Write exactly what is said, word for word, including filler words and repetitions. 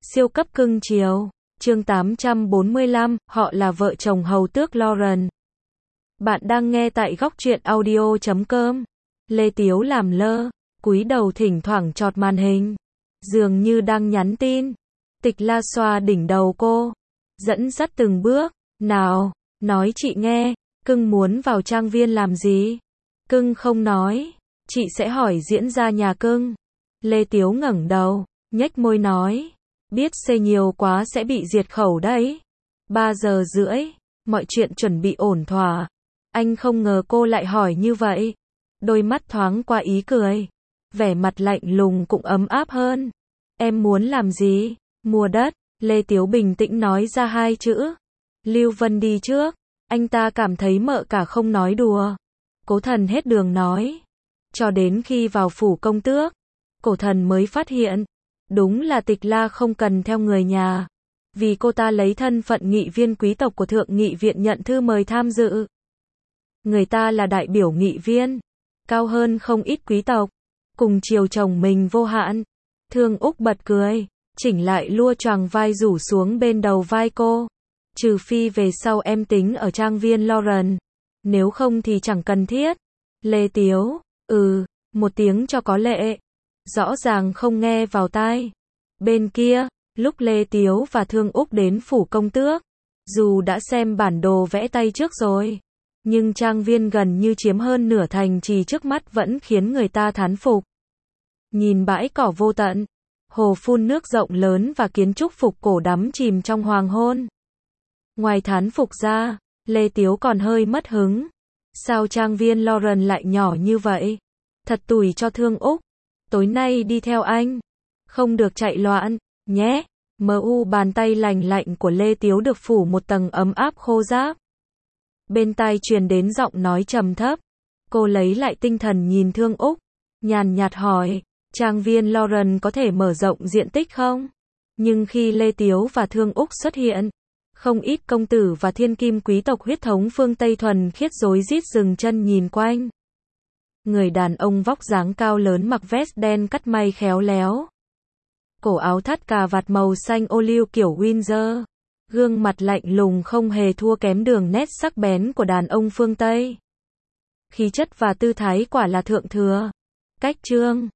Siêu cấp cưng chiều. Chương tám trăm bốn mươi lăm, họ là vợ chồng hầu tước Lauren. Bạn đang nghe tại góc truyện audio chấm com. Lê Tiếu làm lơ, cúi đầu thỉnh thoảng chọt màn hình, dường như đang nhắn tin. Tịch La xoa đỉnh đầu cô, dẫn dắt từng bước. Nào, nói chị nghe, cưng muốn vào trang viên làm gì? Cưng không nói, chị sẽ hỏi diễn ra nhà cưng. Lê Tiếu ngẩng đầu, nhếch môi nói, biết xê nhiều quá sẽ bị diệt khẩu đấy. Ba giờ rưỡi, mọi chuyện chuẩn bị ổn thỏa. Anh không ngờ cô lại hỏi như vậy. Đôi mắt thoáng qua ý cười, vẻ mặt lạnh lùng cũng ấm áp hơn. Em muốn làm gì? Mua đất. Lê Tiếu bình tĩnh nói ra hai chữ. Lưu Vân đi trước. Anh ta cảm thấy mợ cả không nói đùa. Cố Thần hết đường nói. Cho đến khi vào phủ công tước, Cổ Thần mới phát hiện, đúng là Tịch La không cần theo người nhà, vì cô ta lấy thân phận nghị viên quý tộc của Thượng nghị viện nhận thư mời tham dự. Người ta là đại biểu nghị viên, cao hơn không ít quý tộc, cùng chiều chồng mình vô hạn. Thương Úc bật cười, chỉnh lại lua choàng vai rủ xuống bên đầu vai cô. Trừ phi về sau em tính ở trang viên Lauren, nếu không thì chẳng cần thiết. Lê Tiếu, ừ, một tiếng cho có lệ, rõ ràng không nghe vào tai. Bên kia, lúc Lê Tiếu và Thương Úc đến phủ công tước, dù đã xem bản đồ vẽ tay trước rồi, nhưng trang viên gần như chiếm hơn nửa thành trì trước mắt vẫn khiến người ta thán phục. Nhìn bãi cỏ vô tận, hồ phun nước rộng lớn và kiến trúc phục cổ đắm chìm trong hoàng hôn. Ngoài thán phục ra, Lê Tiếu còn hơi mất hứng. Sao trang viên Lauren lại nhỏ như vậy? Thật tủi cho Thương Úc. Tối nay đi theo anh. Không được chạy loạn, nhé. Mờ u bàn tay lành lạnh của Lê Tiếu được phủ một tầng ấm áp khô ráp. Bên tai truyền đến giọng nói trầm thấp. Cô lấy lại tinh thần nhìn Thương Úc, nhàn nhạt hỏi, trang viên Lauren có thể mở rộng diện tích không? Nhưng khi Lê Tiếu và Thương Úc xuất hiện, không ít công tử và thiên kim quý tộc huyết thống phương Tây thuần khiết rối rít dừng chân nhìn quanh. Người đàn ông vóc dáng cao lớn mặc vest đen cắt may khéo léo, cổ áo thắt cà vạt màu xanh ô liu kiểu Windsor, gương mặt lạnh lùng không hề thua kém đường nét sắc bén của đàn ông phương Tây. Khí chất và tư thái quả là thượng thừa. Cách trương,